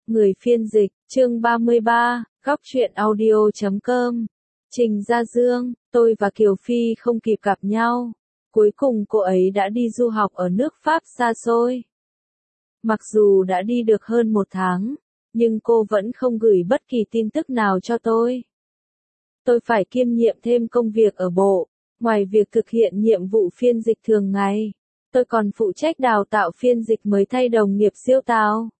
Người phiên dịch, chương 33, góc truyện audio.com. Trình Gia Dương, tôi và Kiều Phi không kịp gặp nhau. Cuối cùng cô ấy đã đi du học ở nước Pháp xa xôi. Mặc dù đã đi được hơn 1 tháng, nhưng cô vẫn không gửi bất kỳ tin tức nào cho tôi. Tôi phải kiêm nhiệm thêm công việc ở bộ, ngoài việc thực hiện nhiệm vụ phiên dịch thường ngày. Tôi còn phụ trách đào tạo phiên dịch mới thay đồng nghiệp siêu tào.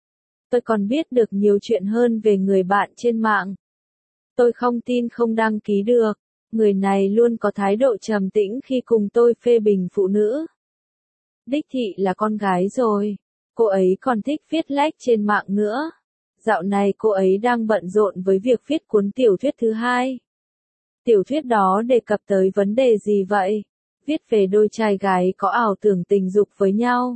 Tôi còn biết được nhiều chuyện hơn về người bạn trên mạng. Tôi không tin không đăng ký được. Người này luôn có thái độ trầm tĩnh khi cùng tôi phê bình phụ nữ. Đích thị là con gái rồi. Cô ấy còn thích viết lách trên mạng nữa. Dạo này cô ấy đang bận rộn với việc viết cuốn tiểu thuyết thứ 2. Tiểu thuyết đó đề cập tới vấn đề gì vậy? Viết về đôi trai gái có ảo tưởng tình dục với nhau.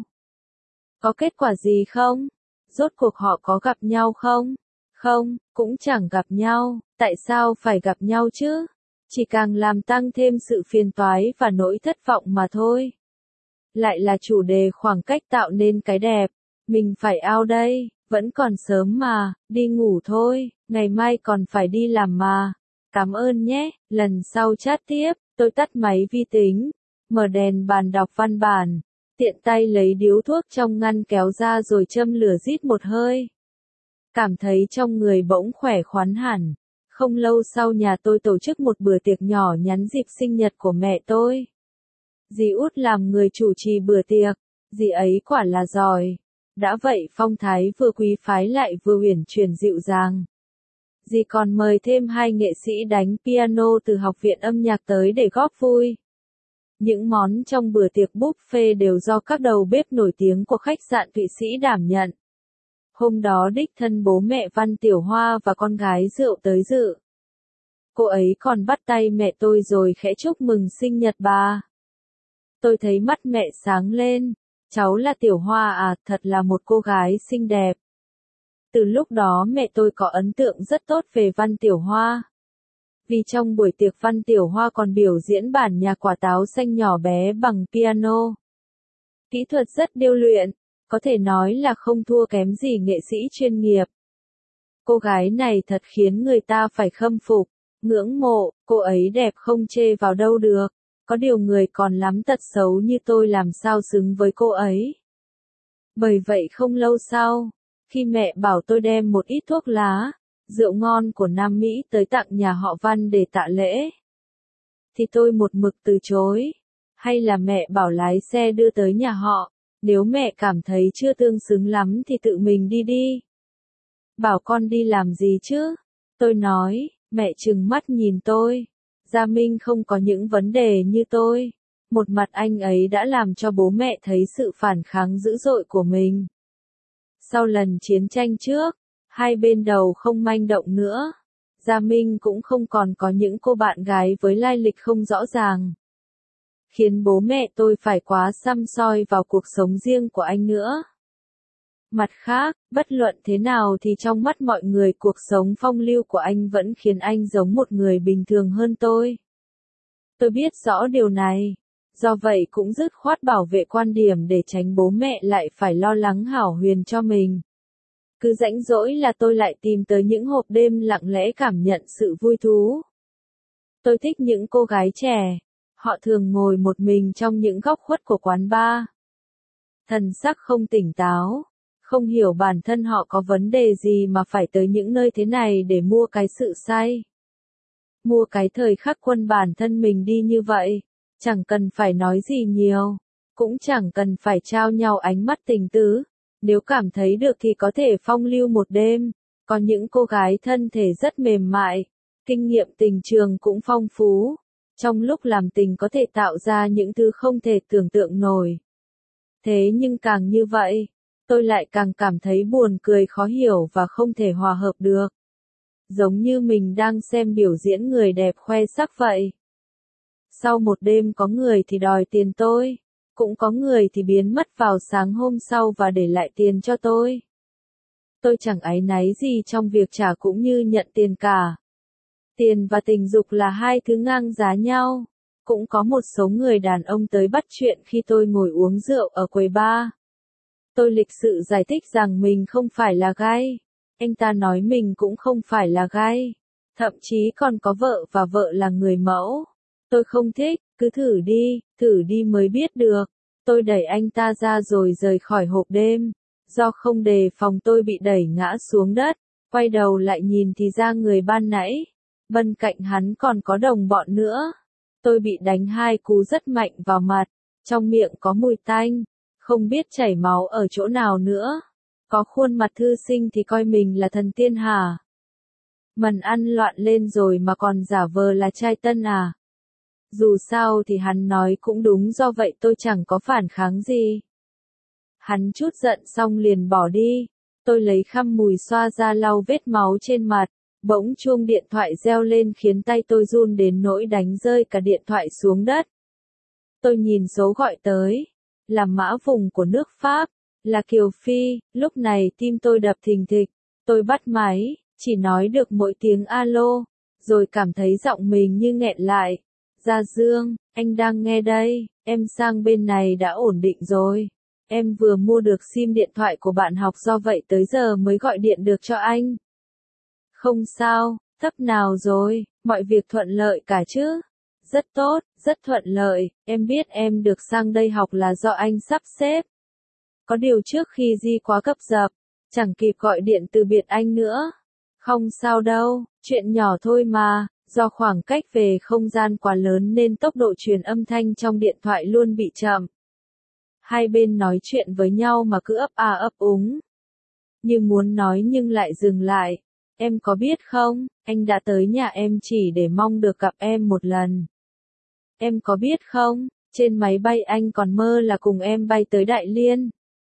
Có kết quả gì không? Rốt cuộc họ có gặp nhau không? Không, cũng chẳng gặp nhau. Tại sao phải gặp nhau chứ? Chỉ càng làm tăng thêm sự phiền toái và nỗi thất vọng mà thôi. Lại là chủ đề khoảng cách tạo nên cái đẹp. Mình phải out đây, vẫn còn sớm mà, đi ngủ thôi, ngày mai còn phải đi làm mà. Cảm ơn nhé, lần sau chat tiếp. Tôi tắt máy vi tính, mở đèn bàn đọc văn bản, tiện tay lấy điếu thuốc trong ngăn kéo ra rồi châm lửa rít một hơi. Cảm thấy trong người bỗng khỏe khoắn hẳn. Không lâu sau nhà tôi tổ chức một bữa tiệc nhỏ nhắn dịp sinh nhật của mẹ tôi. Dì út làm người chủ trì bữa tiệc, dì ấy quả là giỏi. Đã vậy phong thái vừa quý phái lại vừa uyển chuyển dịu dàng. Dì còn mời thêm 2 nghệ sĩ đánh piano từ học viện âm nhạc tới để góp vui. Những món trong bữa tiệc buffet đều do các đầu bếp nổi tiếng của khách sạn Thụy Sĩ đảm nhận. Hôm đó đích thân bố mẹ Văn Tiểu Hoa và con gái Rượu tới dự. Cô ấy còn bắt tay mẹ tôi rồi khẽ chúc mừng sinh nhật bà. Tôi thấy mắt mẹ sáng lên. Cháu là Tiểu Hoa à, thật là một cô gái xinh đẹp. Từ lúc đó mẹ tôi có ấn tượng rất tốt về Văn Tiểu Hoa. Vì trong buổi tiệc Văn Tiểu Hoa còn biểu diễn bản nhạc Quả táo xanh nhỏ bé bằng piano. Kỹ thuật rất điêu luyện, có thể nói là không thua kém gì nghệ sĩ chuyên nghiệp. Cô gái này thật khiến người ta phải khâm phục, ngưỡng mộ, cô ấy đẹp không chê vào đâu được. Có điều người còn lắm tật xấu như tôi làm sao xứng với cô ấy. Bởi vậy không lâu sau, khi mẹ bảo tôi đem một ít thuốc lá, rượu ngon của Nam Mỹ tới tặng nhà họ Văn để tạ lễ, thì tôi một mực từ chối. Hay là mẹ bảo lái xe đưa tới nhà họ, nếu mẹ cảm thấy chưa tương xứng lắm thì tự mình đi đi. Bảo con đi làm gì chứ? Tôi nói, mẹ trừng mắt nhìn tôi. Gia Minh không có những vấn đề như tôi. Một mặt anh ấy đã làm cho bố mẹ thấy sự phản kháng dữ dội của mình. Sau lần chiến tranh trước, hai bên đầu không manh động nữa. Gia Minh cũng không còn có những cô bạn gái với lai lịch không rõ ràng. Khiến bố mẹ tôi phải quá săm soi vào cuộc sống riêng của anh nữa. Mặt khác, bất luận thế nào thì trong mắt mọi người cuộc sống phong lưu của anh vẫn khiến anh giống một người bình thường hơn tôi. Tôi biết rõ điều này, do vậy cũng dứt khoát bảo vệ quan điểm để tránh bố mẹ lại phải lo lắng hảo huyền cho mình. Cứ rảnh rỗi là tôi lại tìm tới những hộp đêm lặng lẽ cảm nhận sự vui thú. Tôi thích những cô gái trẻ, họ thường ngồi một mình trong những góc khuất của quán bar. Thần sắc không tỉnh táo. Không hiểu bản thân họ có vấn đề gì mà phải tới những nơi thế này để mua cái sự say. Mua cái thời khắc quân bản thân mình đi như vậy. Chẳng cần phải nói gì nhiều. Cũng chẳng cần phải trao nhau ánh mắt tình tứ. Nếu cảm thấy được thì có thể phong lưu một đêm. Có những cô gái thân thể rất mềm mại. Kinh nghiệm tình trường cũng phong phú. Trong lúc làm tình có thể tạo ra những thứ không thể tưởng tượng nổi. Thế nhưng càng như vậy, tôi lại càng cảm thấy buồn cười khó hiểu và không thể hòa hợp được. Giống như mình đang xem biểu diễn người đẹp khoe sắc vậy. Sau một đêm có người thì đòi tiền tôi, cũng có người thì biến mất vào sáng hôm sau và để lại tiền cho tôi. Tôi chẳng áy náy gì trong việc trả cũng như nhận tiền cả. Tiền và tình dục là hai thứ ngang giá nhau. Cũng có một số người đàn ông tới bắt chuyện khi tôi ngồi uống rượu ở quầy bar. Tôi lịch sự giải thích rằng mình không phải là gay, Anh ta nói mình cũng không phải là gay, thậm chí còn có vợ và vợ là người mẫu. Tôi không thích, cứ thử đi mới biết được. Tôi đẩy anh ta ra rồi rời khỏi hộp đêm. Do không đề phòng tôi bị đẩy ngã xuống đất, quay đầu lại nhìn thì ra người ban nãy. Bên cạnh hắn còn có đồng bọn nữa. Tôi bị đánh 2 cú rất mạnh vào mặt, trong miệng có mùi tanh, không biết chảy máu ở chỗ nào nữa. Có khuôn mặt thư sinh thì coi mình là thần tiên hả? Mần ăn loạn lên rồi mà còn giả vờ là trai tân à? Dù sao thì hắn nói cũng đúng, do vậy tôi chẳng có phản kháng gì. Hắn chút giận xong liền bỏ đi. Tôi lấy khăn mùi xoa ra lau vết máu trên mặt. Bỗng chuông điện thoại reo lên khiến tay tôi run đến nỗi đánh rơi cả điện thoại xuống đất. Tôi nhìn số gọi tới. Là mã vùng của nước Pháp. Là Kiều Phi. Lúc này tim tôi đập thình thịch. Tôi bắt máy, chỉ nói được mỗi tiếng alo. Rồi cảm thấy giọng mình như nghẹn lại. Gia Dương, anh đang nghe đây. Em sang bên này đã ổn định rồi. Em vừa mua được sim điện thoại của bạn học, do vậy tới giờ mới gọi điện được cho anh. Không sao, thấp nào rồi, mọi việc thuận lợi cả chứ? Rất tốt, rất thuận lợi, em biết em được sang đây học là do anh sắp xếp. Có điều trước khi Di quá gấp dập, chẳng kịp gọi điện từ biệt anh nữa. Không sao đâu, chuyện nhỏ thôi mà, do khoảng cách về không gian quá lớn nên tốc độ truyền âm thanh trong điện thoại luôn bị chậm. Hai bên nói chuyện với nhau mà cứ ấp à ấp úng. Như muốn nói nhưng lại dừng lại. Em có biết không, anh đã tới nhà em chỉ để mong được gặp em một lần. Em có biết không, trên máy bay anh còn mơ là cùng em bay tới Đại Liên.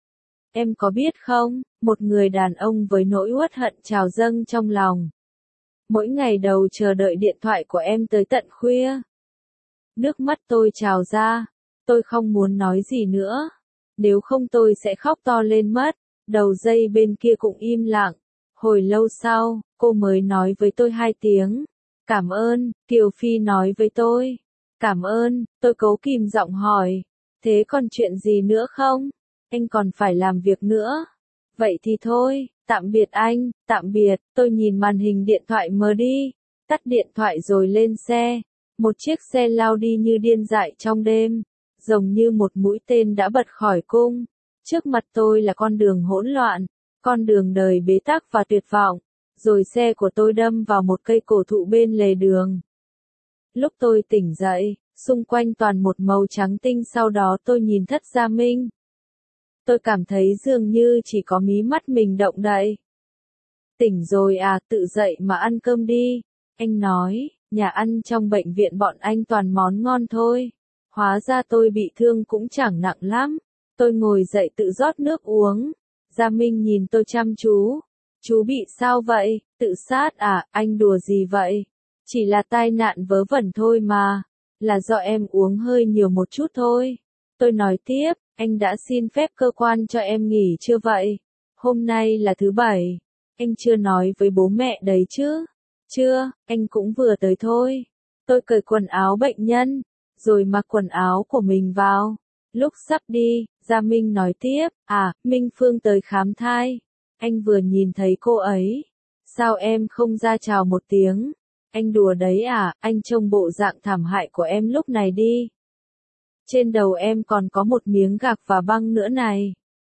Em có biết không, một người đàn ông với nỗi uất hận trào dâng trong lòng. Mỗi ngày đầu chờ đợi điện thoại của em tới tận khuya. Nước mắt tôi trào ra. Tôi không muốn nói gì nữa. Nếu không tôi sẽ khóc to lên mất. Đầu dây bên kia cũng im lặng. Hồi lâu sau, cô mới nói với tôi 2 tiếng. Cảm ơn, Kiều Phi nói với tôi. Cảm ơn, tôi cố kìm giọng hỏi. Thế còn chuyện gì nữa không? Anh còn phải làm việc nữa. Vậy thì thôi, tạm biệt anh, tạm biệt. Tôi nhìn màn hình điện thoại mờ đi. Tắt điện thoại rồi lên xe. Một chiếc xe lao đi như điên dại trong đêm. Giống như một mũi tên đã bật khỏi cung. Trước mặt tôi là con đường hỗn loạn, con đường đời bế tắc và tuyệt vọng. Rồi xe của tôi đâm vào một cây cổ thụ bên lề đường. Lúc tôi tỉnh dậy, xung quanh toàn một màu trắng tinh, sau đó tôi nhìn Thất Gia Minh. Tôi cảm thấy dường như chỉ có mí mắt mình động đậy. Tỉnh rồi à, tự dậy mà ăn cơm đi. Anh nói, nhà ăn trong bệnh viện bọn anh toàn món ngon thôi. Hóa ra tôi bị thương cũng chẳng nặng lắm. Tôi ngồi dậy tự rót nước uống. Gia Minh nhìn tôi chăm chú. Chú bị sao vậy? Tự sát à? Anh đùa gì vậy? Chỉ là tai nạn vớ vẩn thôi mà. Là do em uống hơi nhiều một chút thôi. Tôi nói tiếp, anh đã xin phép cơ quan cho em nghỉ chưa vậy? Hôm nay là thứ Bảy. Anh chưa nói với bố mẹ đấy chứ? Chưa, anh cũng vừa tới thôi. Tôi cởi quần áo bệnh nhân, rồi mặc quần áo của mình vào. Lúc sắp đi, Gia Minh nói tiếp, à, Minh Phương tới khám thai. Anh vừa nhìn thấy cô ấy. Sao em không ra chào một tiếng? Anh đùa đấy à, anh trông bộ dạng thảm hại của em lúc này đi. Trên đầu em còn có một miếng gạc và băng nữa này.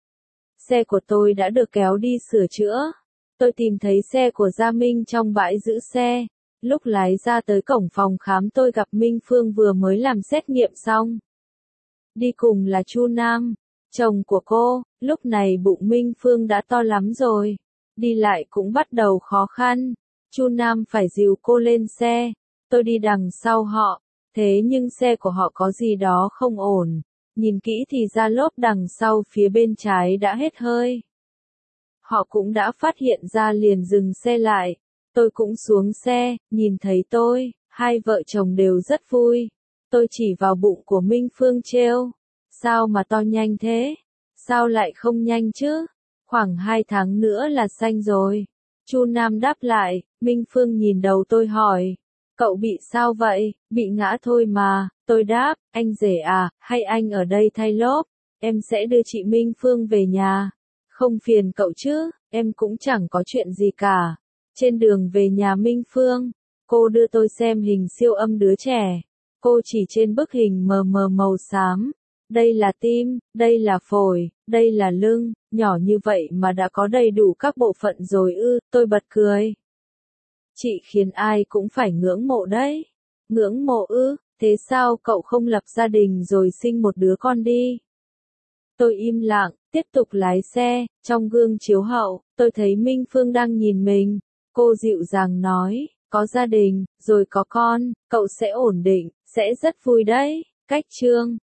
Xe của tôi đã được kéo đi sửa chữa. Tôi tìm thấy xe của Gia Minh trong bãi giữ xe. Lúc lái ra tới cổng phòng khám tôi gặp Minh Phương vừa mới làm xét nghiệm xong. Đi cùng là Chu Nam, chồng của cô. Lúc này bụng Minh Phương đã to lắm rồi. Đi lại cũng bắt đầu khó khăn. Chu Nam phải dìu cô lên xe. Tôi đi đằng sau họ. Thế nhưng xe của họ có gì đó không ổn. Nhìn kỹ thì ra lốp đằng sau phía bên trái đã hết hơi. Họ cũng đã phát hiện ra liền dừng xe lại. Tôi cũng xuống xe, nhìn thấy tôi, hai vợ chồng đều rất vui. Tôi chỉ vào bụng của Minh Phương trêu. Sao mà to nhanh thế? Sao lại không nhanh chứ? Khoảng 2 tháng nữa là sanh rồi. Chu Nam đáp lại, Minh Phương nhìn đầu tôi hỏi. Cậu bị sao vậy? Bị ngã thôi mà. Tôi đáp, anh rể à, hay anh ở đây thay lốp? Em sẽ đưa chị Minh Phương về nhà. Không phiền cậu chứ? Em cũng chẳng có chuyện gì cả. Trên đường về nhà Minh Phương, cô đưa tôi xem hình siêu âm đứa trẻ. Cô chỉ trên bức hình mờ mờ màu xám. Đây là tim, đây là phổi, đây là lưng, nhỏ như vậy mà đã có đầy đủ các bộ phận rồi ư, tôi bật cười. Chị khiến ai cũng phải ngưỡng mộ đấy. Ngưỡng mộ ư, thế sao cậu không lập gia đình rồi sinh một đứa con đi? Tôi im lặng, tiếp tục lái xe, trong gương chiếu hậu, tôi thấy Minh Phương đang nhìn mình. Cô dịu dàng nói, có gia đình, rồi có con, cậu sẽ ổn định, sẽ rất vui đấy. Cách chương